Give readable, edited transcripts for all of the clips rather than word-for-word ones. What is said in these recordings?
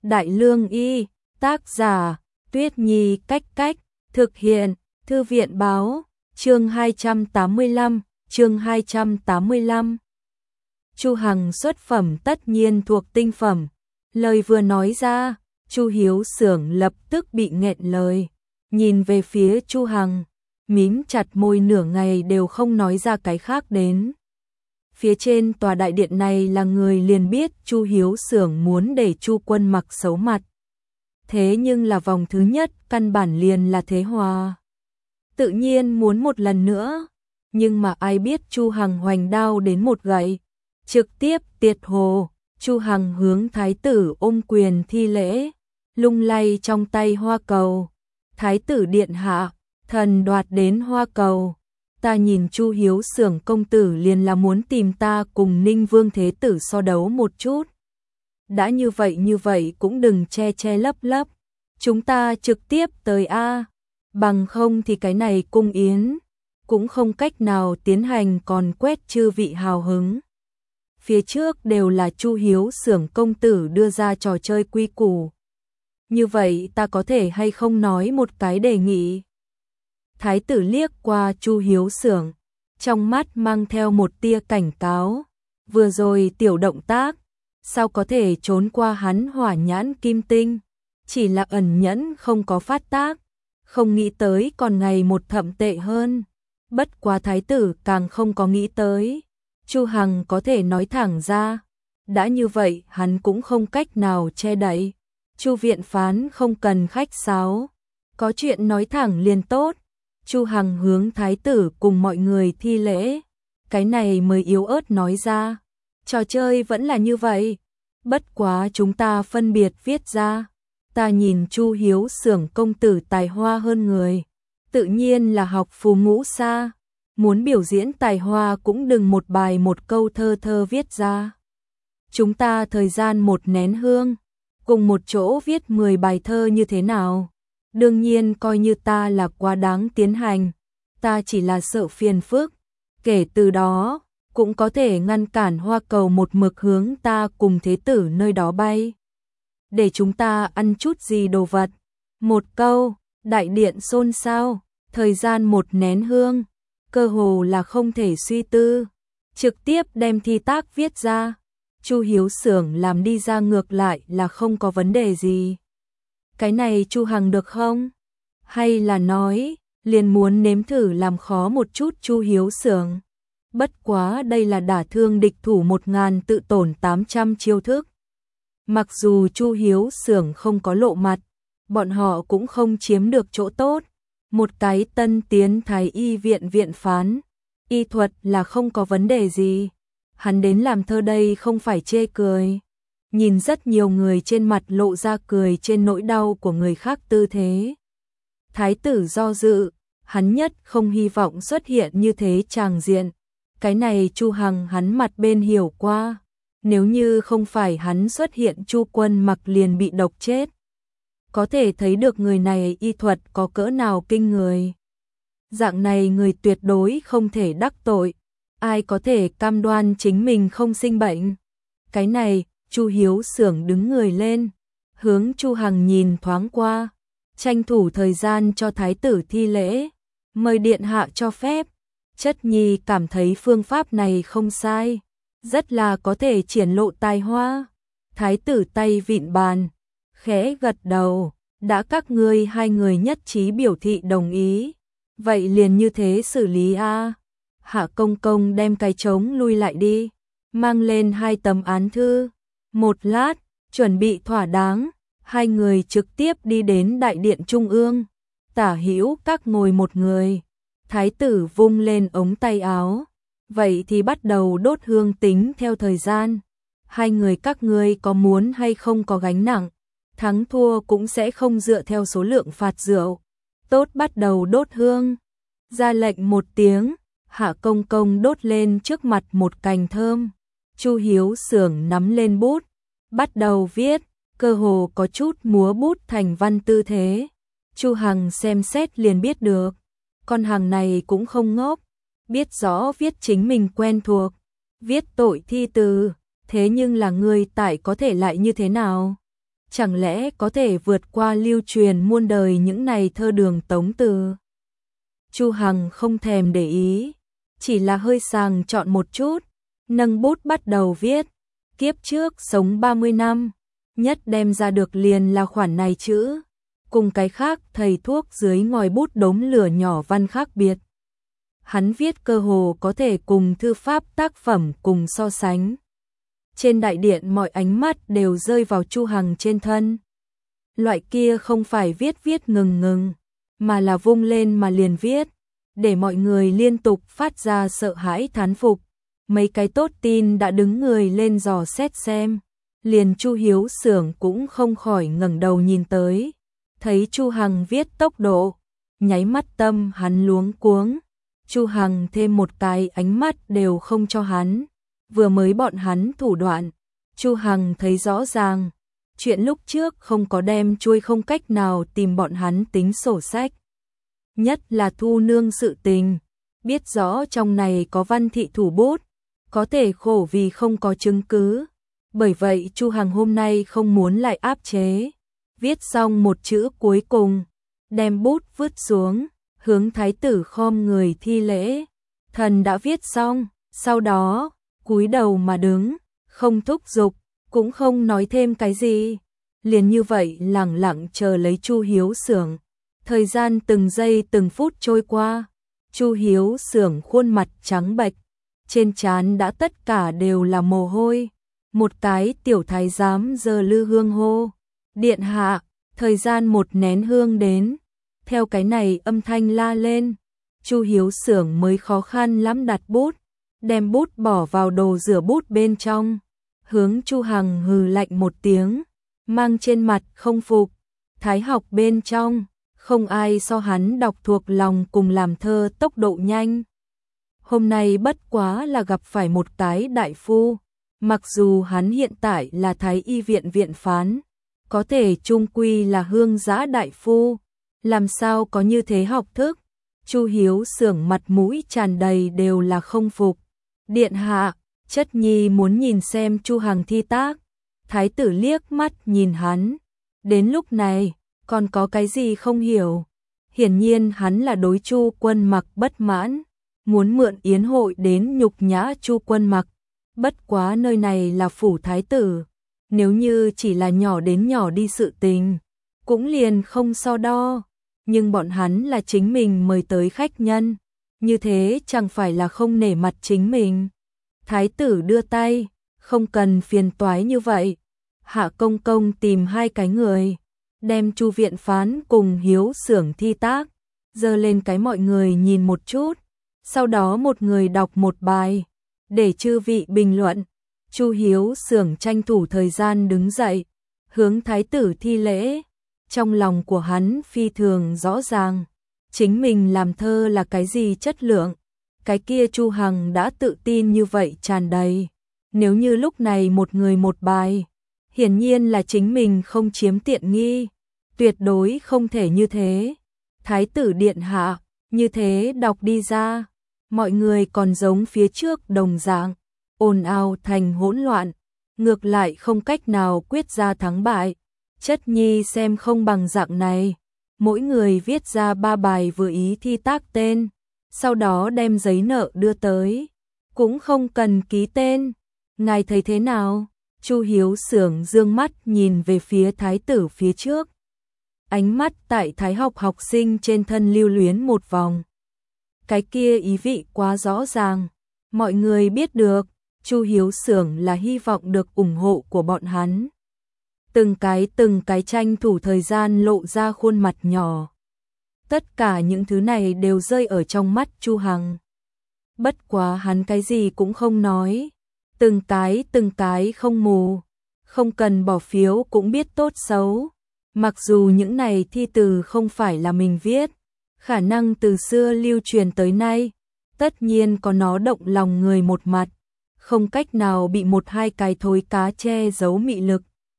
Đại Lương Y, tác giả, Tuyết Nhi Cách Cách, thực hiện, Thư viện Báo, chương 285, chương 285. Chu Hằng xuất phẩm tất nhiên thuộc tinh phẩm, lời vừa nói ra, Chu Hiếu Xưởng lập tức bị nghẹn lời, nhìn về phía Chu Hằng, mím chặt môi nửa ngày đều không nói ra cái khác đến. Phía trên tòa đại điện này là người liền biết Chu Hiếu Xưởng muốn để Chu Quân Mặc xấu mặt. Thế nhưng là vòng thứ nhất căn bản liền là thế hòa. Tự nhiên muốn một lần nữa, nhưng mà ai biết Chu Hằng hoành đao đến một gậy, trực tiếp tiệt hồ. Chu Hằng hướng thái tử ôm quyền thi lễ, lung lay trong tay hoa cầu. Thái tử điện hạ, thần đoạt đến hoa cầu. Ta nhìn Chu Hiếu Xưởng công tử liền là muốn tìm ta cùng Ninh Vương Thế Tử so đấu một chút. Đã như vậy cũng đừng che che lấp lấp. Chúng ta trực tiếp tới A. Bằng không thì cái này cung yến cũng không cách nào tiến hành, còn quét chư vị hào hứng. Phía trước đều là Chu Hiếu Xưởng công tử đưa ra trò chơi quy củ. Như vậy ta có thể hay không nói một cái đề nghị? Thái tử liếc qua Chu Hiếu Xưởng, trong mắt mang theo một tia cảnh cáo. Vừa rồi tiểu động tác, sao có thể trốn qua hắn hỏa nhãn kim tinh? Chỉ là ẩn nhẫn không có phát tác, không nghĩ tới còn ngày một thậm tệ hơn. Bất quá thái tử càng không có nghĩ tới Chu Hằng có thể nói thẳng ra. Đã như vậy hắn cũng không cách nào che đậy. Chu viện phán không cần khách sáo, có chuyện nói thẳng liền tốt. Chu Hằng hướng thái tử cùng mọi người thi lễ, cái này mới yếu ớt nói ra. Trò chơi vẫn là như vậy, bất quá chúng ta phân biệt viết ra. Ta nhìn Chu Hiếu Xưởng công tử tài hoa hơn người, tự nhiên là học phù ngũ xa. Muốn biểu diễn tài hoa cũng đừng một bài một câu thơ thơ viết ra. Chúng ta thời gian một nén hương, cùng một chỗ viết 10 bài thơ như thế nào? Đương nhiên coi như ta là quá đáng tiến hành, ta chỉ là sợ phiền phức. Kể từ đó, cũng có thể ngăn cản hoa cầu một mực hướng ta cùng thế tử nơi đó bay. Để chúng ta ăn chút gì đồ vật. Một câu, đại điện xôn xao, thời gian một nén hương, cơ hồ là không thể suy tư, trực tiếp đem thi tác viết ra. Chu Hiếu Xưởng làm đi ra ngược lại là không có vấn đề gì. Cái này Chu Hằng được không? Hay là nói, liền muốn nếm thử làm khó một chút Chu Hiếu Xưởng? Bất quá đây là đả thương địch thủ 1000 tự tổn 800 chiêu thức. Mặc dù Chu Hiếu Xưởng không có lộ mặt, bọn họ cũng không chiếm được chỗ tốt. Một cái tân tiến thái y viện viện phán, y thuật là không có vấn đề gì. Hắn đến làm thơ đây không phải chê cười. Nhìn rất nhiều người trên mặt lộ ra cười trên nỗi đau của người khác tư thế. Thái tử do dự, hắn nhất không hy vọng xuất hiện như thế tràng diện. Cái này Chu Hằng hắn mặt bên hiểu qua. Nếu như không phải hắn xuất hiện Chu Quân Mặc liền bị độc chết. Có thể thấy được người này y thuật có cỡ nào kinh người. Dạng này người tuyệt đối không thể đắc tội. Ai có thể cam đoan chính mình không sinh bệnh? Cái này, Chu Hiếu Xưởng đứng người lên, hướng Chu Hằng nhìn thoáng qua, tranh thủ thời gian cho thái tử thi lễ, mời điện hạ cho phép. Chất nhi cảm thấy phương pháp này không sai, rất là có thể triển lộ tài hoa. Thái tử tay vịn bàn, khẽ gật đầu, đã các ngươi hai người nhất trí biểu thị đồng ý, vậy liền như thế xử lý a. Hạ công công đem cái trống lui lại đi, mang lên 2 tấm án thư. Một lát, chuẩn bị thỏa đáng, hai người trực tiếp đi đến đại điện trung ương. Tả hữu các ngồi một người. Thái tử vung lên ống tay áo. Vậy thì bắt đầu đốt hương tính theo thời gian. Hai người các ngươi có muốn hay không có gánh nặng, thắng thua cũng sẽ không dựa theo số lượng phạt rượu. Tốt, bắt đầu đốt hương. Ra lệnh một tiếng, Hạ công công đốt lên trước mặt một cành thơm. Chu Hiếu Xưởng nắm lên bút, bắt đầu viết, cơ hồ có chút múa bút thành văn tư thế. Chu Hằng xem xét liền biết được, con hàng này cũng không ngốc, biết rõ viết chính mình quen thuộc, viết tội thi từ, thế nhưng là người tại có thể lại như thế nào? chẳng lẽ có thể vượt qua lưu truyền muôn đời những này thơ đường tống từ. Chu Hằng không thèm để ý, chỉ là hơi sàng chọn một chút, nâng bút bắt đầu viết. Kiếp trước sống 30 năm, nhất đem ra được liền là khoản này chữ, cùng cái khác thầy thuốc dưới ngòi bút đốm lửa nhỏ văn khác biệt. Hắn viết cơ hồ có thể cùng thư pháp tác phẩm cùng so sánh. Trên đại điện mọi ánh mắt đều rơi vào Chu Hằng trên thân. Loại kia không phải viết ngừng, mà là vung lên mà liền viết, để mọi người liên tục phát ra sợ hãi thán phục. Mấy cái tốt tin đã đứng người lên dò xét xem, liền Chu Hiếu Xưởng cũng không khỏi ngẩng đầu nhìn tới, thấy Chu Hằng viết tốc độ, nháy mắt tâm hắn luống cuống. Chu Hằng thêm một cái ánh mắt đều không cho hắn, vừa mới bọn hắn thủ đoạn, Chu Hằng thấy rõ ràng, chuyện lúc trước không có đem chuôi không cách nào tìm bọn hắn tính sổ sách. Nhất là Thu Nương sự tình, biết rõ trong này có Văn Thị thủ bút, có thể khổ vì không có chứng cứ. Bởi vậy Chu Hằng hôm nay không muốn lại áp chế. Viết xong một chữ cuối cùng, đem bút vứt xuống, hướng thái tử khom người thi lễ. Thần đã viết xong, sau đó, cúi đầu mà đứng, không thúc giục, cũng không nói thêm cái gì. Liền như vậy lẳng lặng chờ lấy Chu Hiếu Xưởng. Thời gian từng giây từng phút trôi qua, Chu Hiếu Xưởng khuôn mặt trắng bệch, trên trán đã tất cả đều là mồ hôi. Một cái tiểu thái giám giơ lư hương hô, điện hạ, thời gian một nén hương đến. Theo cái này âm thanh la lên, Chu Hiếu Xưởng mới khó khăn lắm đặt bút, đem bút bỏ vào đồ rửa bút bên trong, hướng Chu Hằng hừ lạnh một tiếng, mang trên mặt không phục. Thái học bên trong, không ai so hắn đọc thuộc lòng cùng làm thơ tốc độ nhanh. Hôm nay bất quá là gặp phải một cái đại phu, mặc dù hắn hiện tại là Thái y viện viện phán, có thể chung quy là hương giã đại phu, làm sao có như thế học thức. Chu Hiếu Xưởng mặt mũi tràn đầy đều là không phục. Điện hạ, chất nhi muốn nhìn xem Chu Hằng thi tác. Thái tử liếc mắt nhìn hắn, đến lúc này còn có cái gì không hiểu. Hiển nhiên hắn là đối Chu Quân Mặc bất mãn, muốn mượn yến hội đến nhục nhã Chu Quân Mặc. Bất quá nơi này là phủ thái tử, nếu như chỉ là nhỏ đến nhỏ đi sự tình, cũng liền không so đo. Nhưng bọn hắn là chính mình mời tới khách nhân, như thế chẳng phải là không nể mặt chính mình. Thái tử đưa tay, không cần phiền toái như vậy. Hạ công công tìm hai cái người, đem Chu viện phán cùng Hiếu Xưởng thi tác, giơ lên cái mọi người nhìn một chút, sau đó một người đọc một bài, để chư vị bình luận. Chu Hiếu Xưởng tranh thủ thời gian đứng dậy, hướng thái tử thi lễ. Trong lòng của hắn phi thường rõ ràng, chính mình làm thơ là cái gì chất lượng, cái kia Chu Hằng đã tự tin như vậy tràn đầy. Nếu như lúc này một người một bài, hiển nhiên là chính mình không chiếm tiện nghi, tuyệt đối không thể như thế. Thái tử điện hạ, như thế đọc đi ra, mọi người còn giống phía trước đồng dạng, ồn ào thành hỗn loạn, ngược lại không cách nào quyết ra thắng bại. Chất nhi xem không bằng dạng này, mỗi người viết ra 3 bài vừa ý thi tác tên, sau đó đem giấy nợ đưa tới, cũng không cần ký tên. Ngài thấy thế nào? Chu Hiếu Xưởng dương mắt nhìn về phía thái tử phía trước. Ánh mắt tại thái học học sinh trên thân lưu luyến một vòng. Cái kia ý vị quá rõ ràng, mọi người biết được, Chu Hiếu Xưởng là hy vọng được ủng hộ của bọn hắn. Từng cái tranh thủ thời gian lộ ra khuôn mặt nhỏ. Tất cả những thứ này đều rơi ở trong mắt Chu Hằng. Bất quá hắn cái gì cũng không nói, từng cái không mù, không cần bỏ phiếu cũng biết tốt xấu. Mặc dù những này thi từ không phải là mình viết, khả năng từ xưa lưu truyền tới nay, tất nhiên có nó động lòng người một mặt, không cách nào bị một hai cái thối cá che giấu mị lực.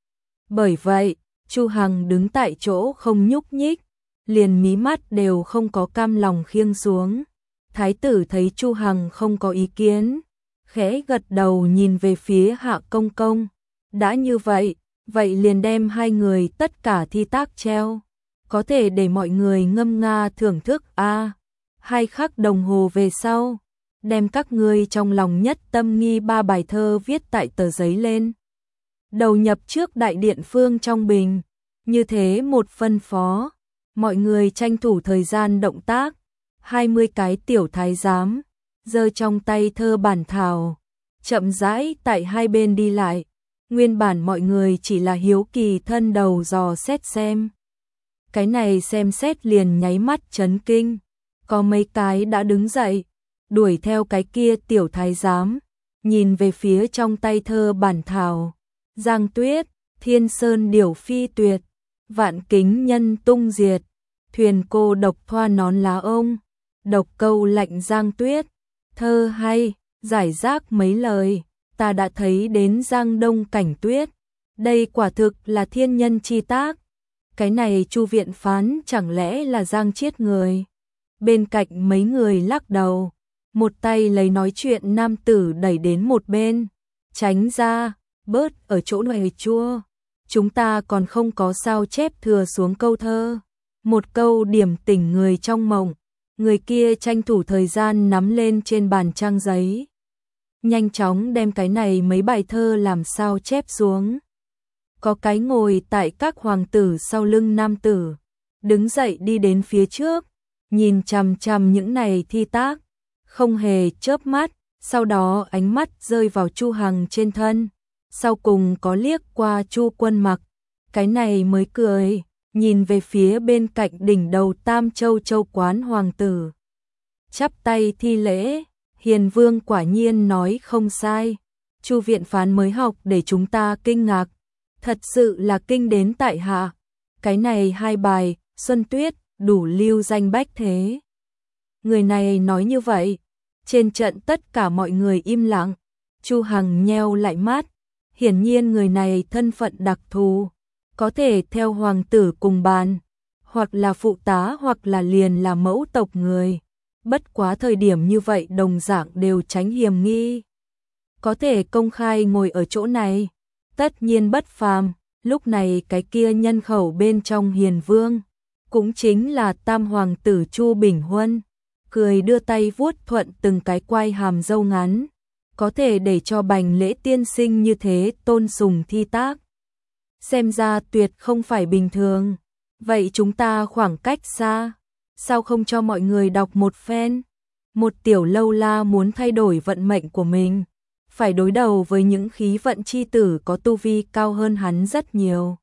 Bởi vậy, Chu Hằng đứng tại chỗ không nhúc nhích, liền mí mắt đều không có cam lòng khiêng xuống. Thái tử thấy Chu Hằng không có ý kiến, khẽ gật đầu nhìn về phía Hạ công công. Đã như vậy, vậy liền đem hai người tất cả thi tác treo, có thể để mọi người ngâm nga thưởng thức a. 2 khắc đồng hồ về sau, đem các ngươi trong lòng nhất tâm nghi 3 bài thơ viết tại tờ giấy lên, đầu nhập trước đại điện phương trong bình, như thế một phân phó, mọi người tranh thủ thời gian động tác, 20 cái tiểu thái giám, giơ trong tay thơ bản thảo, chậm rãi tại hai bên đi lại, nguyên bản mọi người chỉ là hiếu kỳ thân đầu dò xét xem. Cái này xem xét liền nháy mắt chấn kinh, có mấy cái đã đứng dậy, đuổi theo cái kia tiểu thái giám, nhìn về phía trong tay thơ bản thảo, Giang Tuyết, thiên sơn điểu phi tuyệt, vạn kính nhân tung diệt, thuyền cô độc thoa nón lá ông, độc câu lạnh Giang Tuyết, thơ hay, giải rác mấy lời, ta đã thấy đến Giang Đông cảnh tuyết, đây quả thực là thiên nhân chi tác, cái này Chu viện phán chẳng lẽ là Giang Chiết người. Bên cạnh mấy người lắc đầu, một tay lấy nói chuyện nam tử đẩy đến một bên, tránh ra, bớt ở chỗ này chua, chúng ta còn không có sao chép thừa xuống câu thơ, một câu điểm tỉnh người trong mộng, người kia tranh thủ thời gian nắm lên trên bàn trang giấy, nhanh chóng đem cái này mấy bài thơ làm sao chép xuống. Có cái ngồi tại các hoàng tử sau lưng nam tử, đứng dậy đi đến phía trước, nhìn chằm chằm những này thi tác, không hề chớp mắt, sau đó ánh mắt rơi vào Chu Hằng trên thân, sau cùng có liếc qua Chu Quân Mặc, cái này mới cười, nhìn về phía bên cạnh đỉnh đầu Tam Châu Châu quán hoàng tử. Chắp tay thi lễ, Hiền Vương quả nhiên nói không sai, Chu viện phán mới học để chúng ta kinh ngạc, thật sự là kinh đến tại hạ, cái này 2 bài, Xuân Tuyết, đủ lưu danh bách thế. Người này nói như vậy, trên trận tất cả mọi người im lặng, Chu Hằng nheo lại mắt, hiển nhiên người này thân phận đặc thù, có thể theo hoàng tử cùng bàn, hoặc là phụ tá hoặc là liền là mẫu tộc người, bất quá thời điểm như vậy đồng dạng đều tránh hiểm nghi. Có thể công khai ngồi ở chỗ này, tất nhiên bất phàm, lúc này cái kia nhân khẩu bên trong Hiền Vương, cũng chính là Tam hoàng tử Chu Bình Huân, cười đưa tay vuốt thuận từng cái quai hàm râu ngắn, có thể để cho Bành Lễ tiên sinh như thế tôn sùng thi tác. Xem ra tuyệt không phải bình thường, vậy chúng ta khoảng cách xa, sao không cho mọi người đọc một phen? Một tiểu lâu la muốn thay đổi vận mệnh của mình, phải đối đầu với những khí vận chi tử có tu vi cao hơn hắn rất nhiều.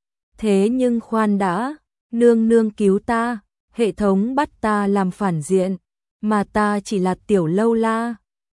Thế nhưng khoan đã, nương nương cứu ta, hệ thống bắt ta làm phản diện, mà ta chỉ là tiểu lâu la,